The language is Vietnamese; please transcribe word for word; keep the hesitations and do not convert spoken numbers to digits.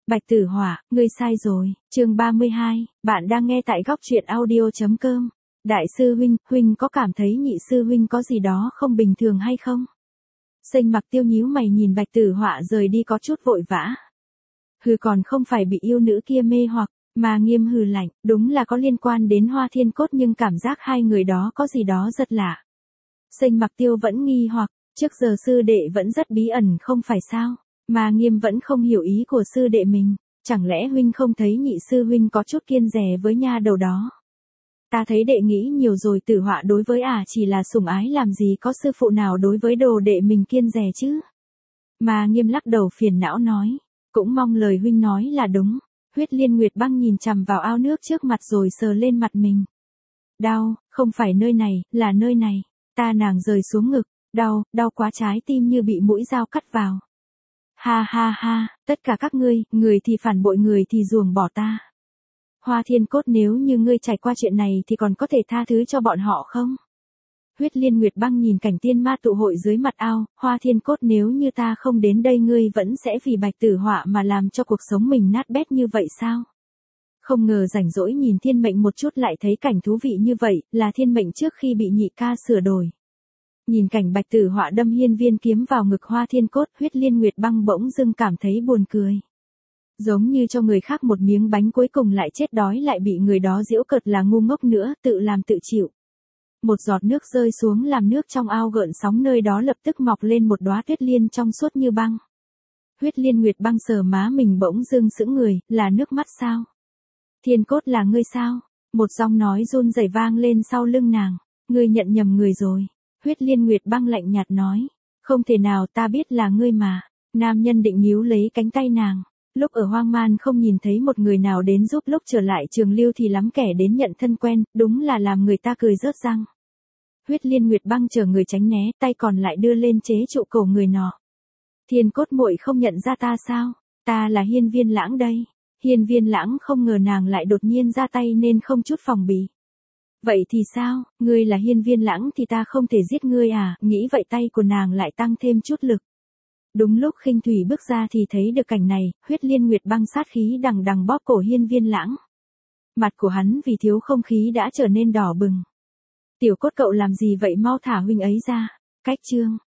Bạch Tử Họa, ngươi sai rồi. Chương ba mươi hai, bạn đang nghe tại góc truyện audio chấm com. Đại sư huynh, huynh có cảm thấy nhị sư huynh có gì đó không bình thường hay không? Xanh Mặc Tiêu nhíu mày nhìn Bạch Tử Họa rời đi có chút vội vã. Hừ, còn không phải bị yêu nữ kia mê hoặc, mà Nghiêm hừ lạnh, đúng là có liên quan đến Hoa Thiên Cốt nhưng cảm giác hai người đó có gì đó rất lạ. Xanh Mặc Tiêu vẫn nghi hoặc, trước giờ sư đệ vẫn rất bí ẩn không phải sao? Mà Nghiêm vẫn không hiểu ý của sư đệ mình, chẳng lẽ huynh không thấy nhị sư huynh có chút kiêng dè với nha đầu đó? Ta thấy đệ nghĩ nhiều rồi, Tử Họa đối với ả à chỉ là sủng ái làm gì có sư phụ nào đối với đồ đệ mình kiêng dè chứ? Mà Nghiêm lắc đầu phiền não nói, cũng mong lời huynh nói là đúng. Huyết Liên Nguyệt Băng nhìn chằm vào ao nước trước mặt rồi sờ lên mặt mình. Đau, không phải nơi này, là nơi này. Ta nàng rời xuống ngực, đau, đau quá, trái tim như bị mũi dao cắt vào. Ha ha ha, tất cả các ngươi, người thì phản bội người thì ruồng bỏ ta. Hoa Thiên Cốt, nếu như ngươi trải qua chuyện này thì còn có thể tha thứ cho bọn họ không? Huyết Liên Nguyệt Băng nhìn cảnh tiên ma tụ hội dưới mặt ao, Hoa Thiên Cốt, nếu như ta không đến đây ngươi vẫn sẽ vì Bạch Tử Họa mà làm cho cuộc sống mình nát bét như vậy sao? Không ngờ rảnh rỗi nhìn thiên mệnh một chút lại thấy cảnh thú vị như vậy, là thiên mệnh trước khi bị nhị ca sửa đổi. Nhìn cảnh Bạch Tử Họa đâm hiên viên kiếm vào ngực Hoa Thiên Cốt, Huyết Liên Nguyệt Băng bỗng dưng cảm thấy buồn cười. Giống như cho người khác một miếng bánh cuối cùng lại chết đói, lại bị người đó giễu cợt là ngu ngốc nữa, tự làm tự chịu. Một giọt nước rơi xuống làm nước trong ao gợn sóng, nơi đó lập tức mọc lên một đóa tuyết liên trong suốt như băng. Huyết Liên Nguyệt Băng sờ má mình bỗng dưng sững người, là nước mắt sao? Thiên Cốt, là ngươi sao? Một giọng nói run rẩy vang lên sau lưng nàng. Ngươi nhận nhầm người rồi. Huyết Liên Nguyệt Băng lạnh nhạt nói. Không thể nào, ta biết là ngươi mà. Nam nhân định níu lấy cánh tay nàng. Lúc ở hoang man không nhìn thấy một người nào đến giúp, lúc trở lại trường lưu thì lắm kẻ đến nhận thân quen, đúng là làm người ta cười rớt răng. Huyết Liên Nguyệt Băng chờ người tránh né, tay còn lại đưa lên chế trụ cổ người nọ. Thiên Cốt muội không nhận ra ta sao? Ta là Hiên Viên Lãng đây. Hiên Viên Lãng không ngờ nàng lại đột nhiên ra tay nên không chút phòng bị. Vậy thì sao, ngươi là Hiên Viên Lãng thì ta không thể giết ngươi à? Nghĩ vậy tay của nàng lại tăng thêm chút lực. Đúng lúc Khinh Thủy bước ra thì thấy được cảnh này, Huyết Liên Nguyệt Băng sát khí đằng đằng bóp cổ Hiên Viên Lãng. Mặt của hắn vì thiếu không khí đã trở nên đỏ bừng. Tiểu Cốt, cậu làm gì vậy, mau thả huynh ấy ra. Cách chương